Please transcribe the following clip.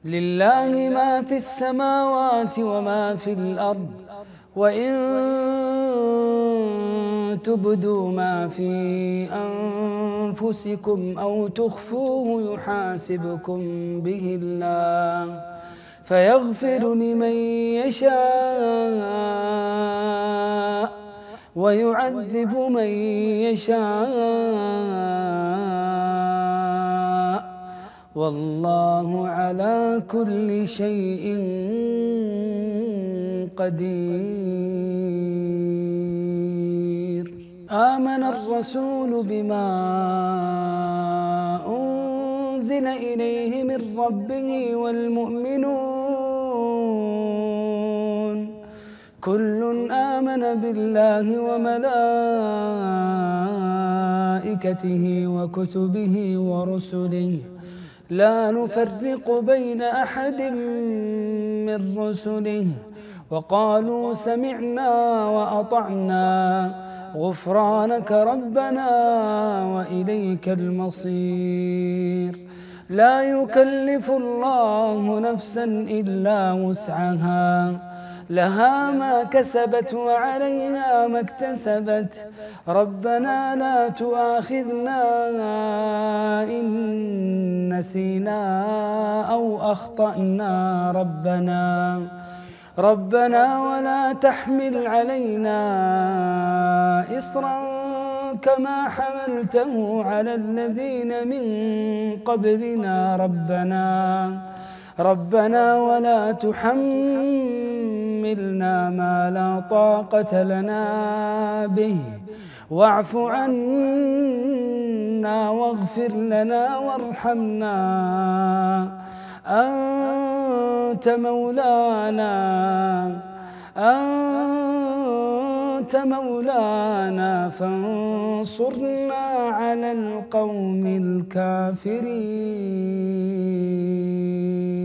لله ما في السماوات وما في الأرض وإن تبدوا ما في أنفسكم أو تخفوه يحاسبكم به الله فيغفر لمن يشاء ويعذب من يشاء والله على كل شيء قدير. آمن الرسول بما أنزل إليه من ربه والمؤمنون كل آمن بالله وملائكته وكتبه ورسله لا نفرق بين أحد من رسله وقالوا سمعنا وأطعنا غفرانك ربنا وإليك المصير. لا يكلف الله نفسا إلا وسعها لها ما كسبت وعليها ما اكتسبت ربنا لا تؤاخذنا إن نسينا أو أخطأنا ربنا ولا تحمل علينا إصرا كما حملته على الذين من قبلنا ربنا ولا تحملنا ما لا طاقة لنا به واعف عنا واغفر لنا وارحمنا أنت مولانا فانصرنا على القوم الكافرين.